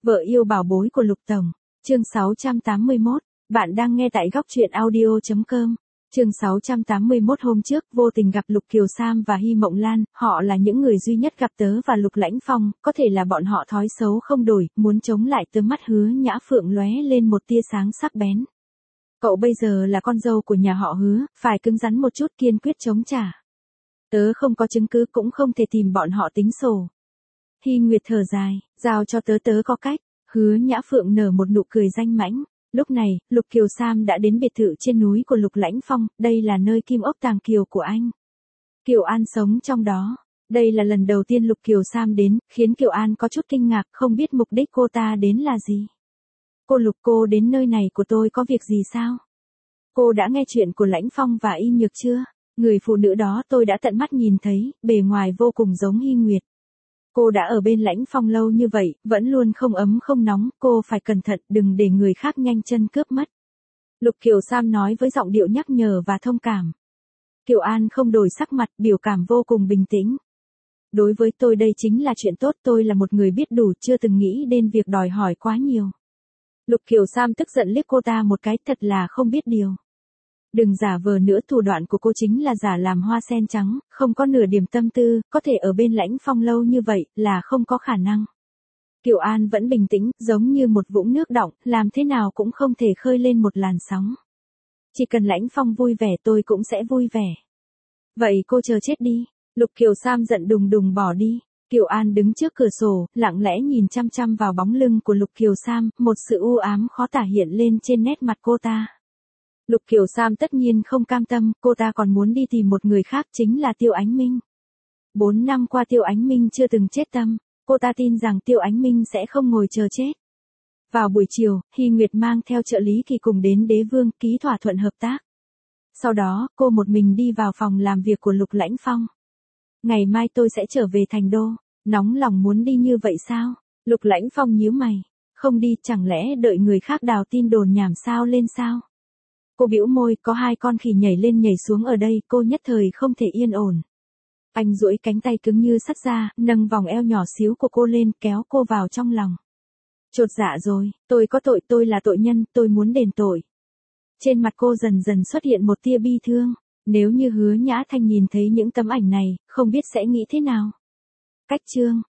Vợ yêu bảo bối của Lục Tổng. Chương 681. Bạn đang nghe tại góc truyện audio.com. Chương 681. Hôm trước vô tình gặp Lục Kiều Sam và Hy Mộng Lan, họ là những người duy nhất gặp tớ và Lục Lãnh Phong, có thể là bọn họ thói xấu không đổi, muốn chống lại tớ. Mắt Hứa Nhã Phượng lóe lên một tia sáng sắc bén. Cậu bây giờ là con dâu của nhà họ Hứa, phải cứng rắn một chút, kiên quyết chống trả. Tớ không có chứng cứ cũng không thể tìm bọn họ tính sổ. Hy Nguyệt thở dài, giao cho tớ, tớ có cách. Hứa Nhã Phượng nở một nụ cười danh mãnh. Lúc này, Lục Kiều Sam đã đến biệt thự trên núi của Lục Lãnh Phong, đây là nơi kim ốc tàng kiều của anh. Kiều An sống trong đó. Đây là lần đầu tiên Lục Kiều Sam đến, khiến Kiều An có chút kinh ngạc, không biết mục đích cô ta đến là gì. Cô Lục, cô đến nơi này của tôi có việc gì sao? Cô đã nghe chuyện của Lãnh Phong và Y Nhược chưa? Người phụ nữ đó tôi đã tận mắt nhìn thấy, bề ngoài vô cùng giống Hy Nguyệt. Cô đã ở bên Lãnh Phong lâu như vậy, vẫn luôn không ấm không nóng, cô phải cẩn thận, đừng để người khác nhanh chân cướp mất. Lục Kiều Sam nói với giọng điệu nhắc nhở và thông cảm. Kiều An không đổi sắc mặt, biểu cảm vô cùng bình tĩnh. Đối với tôi đây chính là chuyện tốt, tôi là một người biết đủ, chưa từng nghĩ đến việc đòi hỏi quá nhiều. Lục Kiều Sam tức giận liếc cô ta một cái, thật là không biết điều. Đừng giả vờ nữa, thủ đoạn của cô chính là giả làm hoa sen trắng, không có nửa điểm tâm tư, có thể ở bên Lãnh Phong lâu như vậy, là không có khả năng. Kiều An vẫn bình tĩnh, giống như một vũng nước đọng, làm thế nào cũng không thể khơi lên một làn sóng. Chỉ cần Lãnh Phong vui vẻ tôi cũng sẽ vui vẻ. Vậy cô chờ chết đi. Lục Kiều Sam giận đùng đùng bỏ đi. Kiều An đứng trước cửa sổ, lặng lẽ nhìn chăm chăm vào bóng lưng của Lục Kiều Sam, một sự u ám khó tả hiện lên trên nét mặt cô ta. Lục Kiều Sam tất nhiên không cam tâm, cô ta còn muốn đi tìm một người khác, chính là Tiêu Ánh Minh. 4 năm qua Tiêu Ánh Minh chưa từng chết tâm, cô ta tin rằng Tiêu Ánh Minh sẽ không ngồi chờ chết. Vào buổi chiều, Hy Nguyệt mang theo trợ lý Kỳ cùng đến Đế Vương, ký thỏa thuận hợp tác. Sau đó, cô một mình đi vào phòng làm việc của Lục Lãnh Phong. Ngày mai tôi sẽ trở về Thành Đô. Nóng lòng muốn đi như vậy sao? Lục Lãnh Phong nhíu mày. Không đi, chẳng lẽ đợi người khác đào tin đồn nhảm sao lên sao? Cô bĩu môi, có 2 con khỉ nhảy lên nhảy xuống ở đây, cô nhất thời không thể yên ổn. Anh duỗi cánh tay cứng như sắt ra, nâng vòng eo nhỏ xíu của cô lên, kéo cô vào trong lòng. Chột dạ rồi, tôi có tội, tôi là tội nhân, tôi muốn đền tội. Trên mặt cô dần dần xuất hiện một tia bi thương. Nếu như Hứa Nhã Thanh nhìn thấy những tấm ảnh này, không biết sẽ nghĩ thế nào. Cách chương.